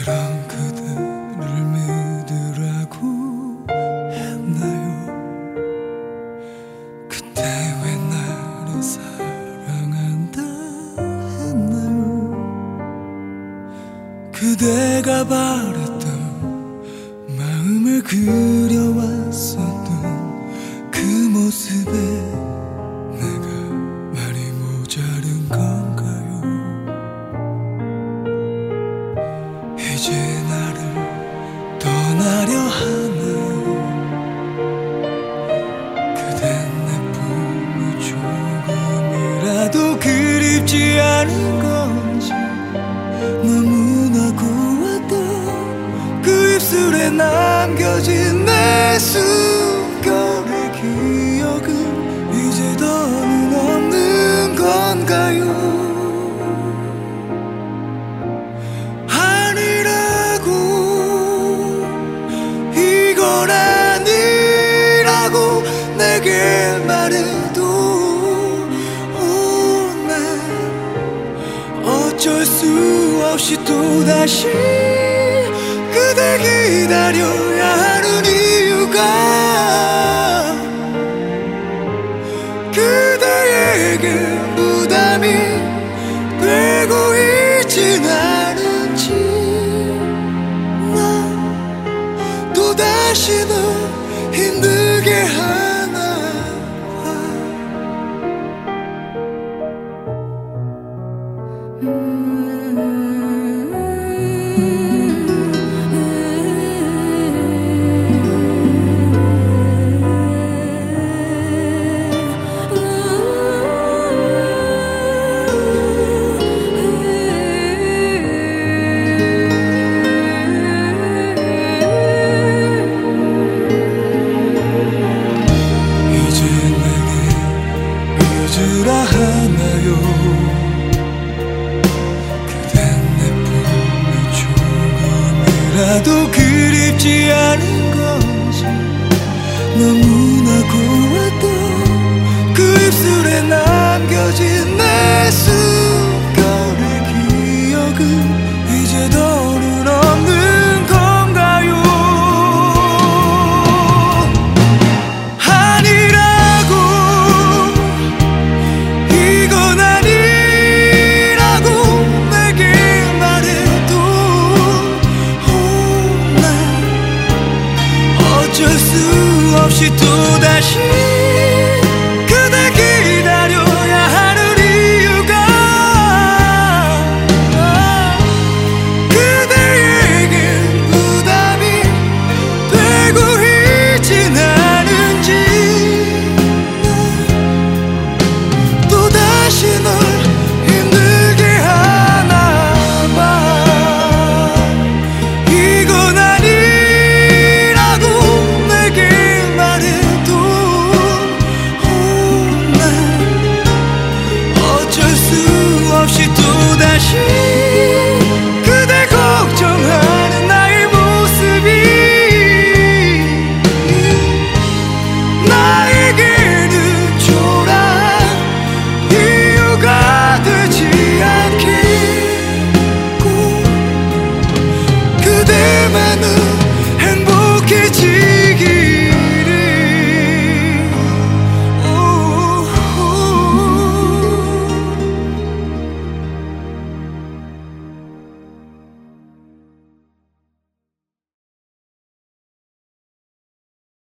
그런 그대를 믿으라고 했나요? 그때 왜 나를 사랑한다 했나요? 그대가 바랬던 마음을 그려왔었던 그 모습에 내가 말이 모자른 건가요? 이제 나를 떠나려 하나요? 그댄 내 품이 조금이라도 그립지 않은 건지 너무나 고왔던 그 입술에 남겨진 내 숨결의 기억은 이제 더는 없는 건가요? 아니라고, 이건 아니라고 내게 말해도 난 어쩔 수 없이 또다시 그대 기다려야 하는 이유가 그대에게 부담이 되고 있진 않은지 난 또다시 널 힘들게 하나 봐. 이제 내게 잊으라 하나요? 그댄 내 품이 조금이라도 그립지 않은 건지 너무나 고왔던 그 입술에 남겨진 내 숨결의 기억은 이제 더는 없는 건가요? 아니라고, 이건 아니라고 내게 말해도 난 어쩔 수 없이 또다시